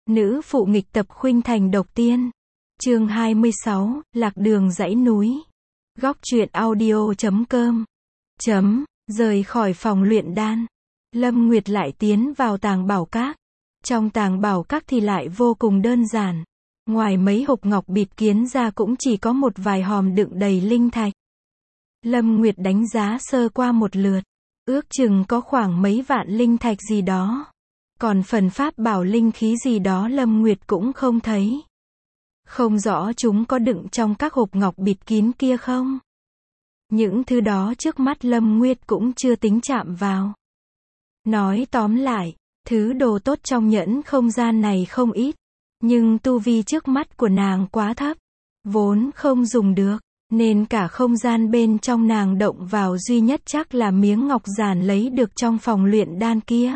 Nữ phụ nghịch tập khuynh thành độc tiên. Chương 26, lạc đường dãy núi. Góc truyện audio.com. Rời khỏi phòng luyện đan. Lâm Nguyệt lại tiến vào tàng bảo các. Trong tàng bảo các thì lại vô cùng đơn giản. Ngoài mấy hộp ngọc bịt kiến ra cũng chỉ có một vài hòm đựng đầy linh thạch. Lâm Nguyệt đánh giá sơ qua một lượt. Ước chừng có khoảng mấy vạn linh thạch gì đó. Còn phần pháp bảo linh khí gì đó Lâm Nguyệt cũng không thấy. Không rõ chúng có đựng trong các hộp ngọc bịt kín kia không? Những thứ đó trước mắt Lâm Nguyệt cũng chưa tính chạm vào. Nói tóm lại, thứ đồ tốt trong nhẫn không gian này không ít. Nhưng tu vi trước mắt của nàng quá thấp. Vốn không dùng được. Nên cả không gian bên trong nàng động vào duy nhất chắc là miếng ngọc giản lấy được trong phòng luyện đan kia.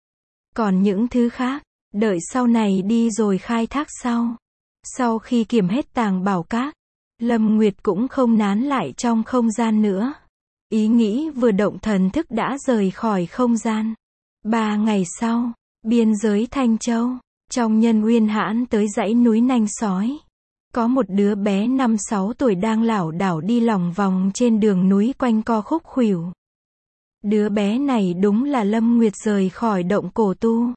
Còn những thứ khác, đợi sau này đi rồi khai thác sau. Sau khi kiểm hết tàng bảo các, Lâm Nguyệt cũng không nán lại trong không gian nữa. Ý nghĩ vừa động thần thức đã rời khỏi không gian. 3 ngày sau, biên giới Thanh Châu, trong Nhân Uyên Hãn tới dãy núi Nanh Sói. Có một đứa bé 5-6 tuổi đang lảo đảo đi lòng vòng trên đường núi quanh co khúc khuỷu. Đứa bé này đúng là Lâm Nguyệt rời khỏi động cổ tu.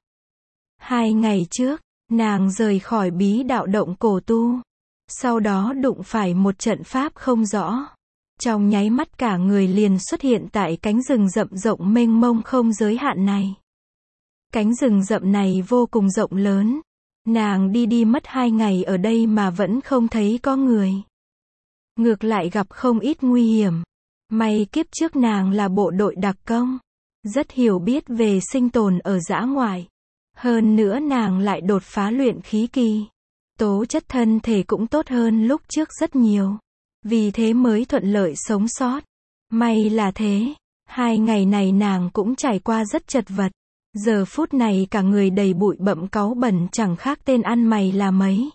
2 ngày trước, nàng rời khỏi bí đạo động cổ tu. Sau đó đụng phải một trận pháp không rõ. Trong nháy mắt cả người liền xuất hiện tại cánh rừng rậm rộng mênh mông không giới hạn này. Cánh rừng rậm này vô cùng rộng lớn. Nàng đi mất 2 ngày ở đây mà vẫn không thấy có người. Ngược lại gặp không ít nguy hiểm. May kiếp trước nàng là bộ đội đặc công. Rất hiểu biết về sinh tồn ở dã ngoại. Hơn nữa nàng lại đột phá luyện khí kỳ. Tố chất thân thể cũng tốt hơn lúc trước rất nhiều. Vì thế mới thuận lợi sống sót. May là thế. 2 ngày này nàng cũng trải qua rất chật vật. Giờ phút này cả người đầy bụi bặm cáu bẩn chẳng khác tên ăn mày là mấy.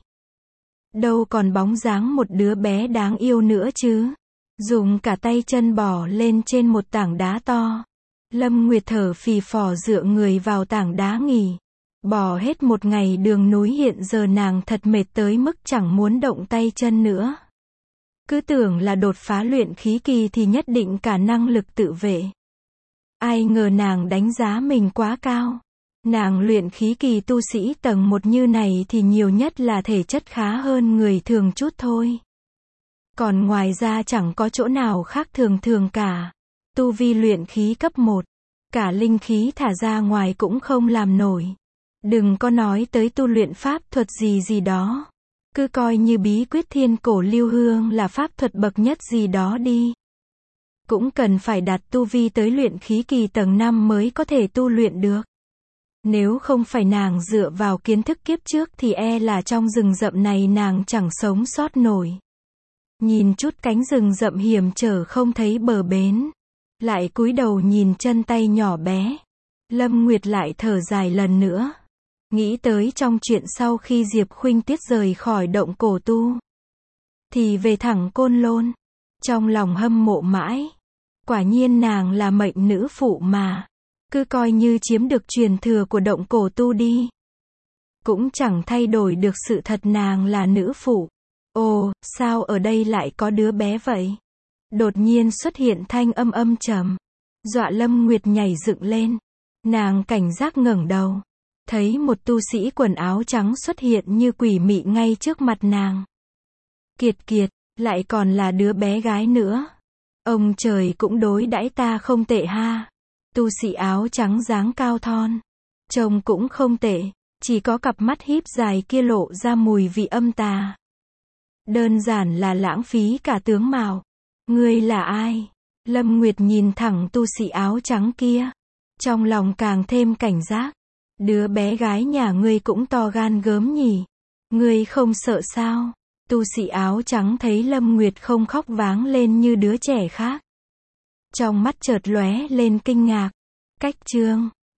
Đâu còn bóng dáng một đứa bé đáng yêu nữa chứ. Dùng cả tay chân bò lên trên một tảng đá to. Lâm Nguyệt thở phì phò dựa người vào tảng đá nghỉ. Bò hết một ngày đường núi hiện giờ nàng thật mệt tới mức chẳng muốn động tay chân nữa. Cứ tưởng là đột phá luyện khí kỳ thì nhất định cả năng lực tự vệ. Ai ngờ nàng đánh giá mình quá cao. Nàng luyện khí kỳ tu sĩ tầng 1 như này thì nhiều nhất là thể chất khá hơn người thường chút thôi. Còn ngoài ra chẳng có chỗ nào khác thường cả. Tu vi luyện khí cấp 1. Cả linh khí thả ra ngoài cũng không làm nổi. Đừng có nói tới tu luyện pháp thuật gì đó. Cứ coi như bí quyết thiên cổ lưu hương là pháp thuật bậc nhất gì đó đi. Cũng cần phải đạt tu vi tới luyện khí kỳ tầng 5 mới có thể tu luyện được. Nếu không phải nàng dựa vào kiến thức kiếp trước thì là trong rừng rậm này nàng chẳng sống sót nổi. Nhìn chút cánh rừng rậm hiểm trở không thấy bờ bến. Lại cúi đầu nhìn chân tay nhỏ bé. Lâm Nguyệt lại thở dài lần nữa. Nghĩ tới trong chuyện sau khi Diệp Khuynh Tiết rời khỏi động cổ tu. Thì về thẳng Côn Lôn. Trong lòng hâm mộ mãi. Quả nhiên nàng là mệnh nữ phụ mà. Cứ coi như chiếm được truyền thừa của động cổ tu đi. Cũng chẳng thay đổi được sự thật nàng là nữ phụ. Ồ, sao ở đây lại có đứa bé vậy? Đột nhiên xuất hiện thanh âm trầm. Dọa Lâm Nguyệt nhảy dựng lên. Nàng cảnh giác ngẩng đầu. Thấy một tu sĩ quần áo trắng xuất hiện như quỷ mị ngay trước mặt nàng. Kiệt, lại còn là đứa bé gái nữa. Ông trời cũng đối đãi ta không tệ ha. Tu sĩ áo trắng dáng cao thon. Trông cũng không tệ. Chỉ có cặp mắt híp dài kia lộ ra mùi vị âm tà. Đơn giản là lãng phí cả tướng mạo. Ngươi là ai? Lâm Nguyệt nhìn thẳng tu sĩ áo trắng kia. Trong lòng càng thêm cảnh giác. Đứa bé gái nhà ngươi cũng to gan gớm nhỉ. Ngươi không sợ sao? Tu sĩ áo trắng thấy Lâm Nguyệt không khóc váng lên như đứa trẻ khác. Trong mắt chợt lóe lên kinh ngạc. Cách chương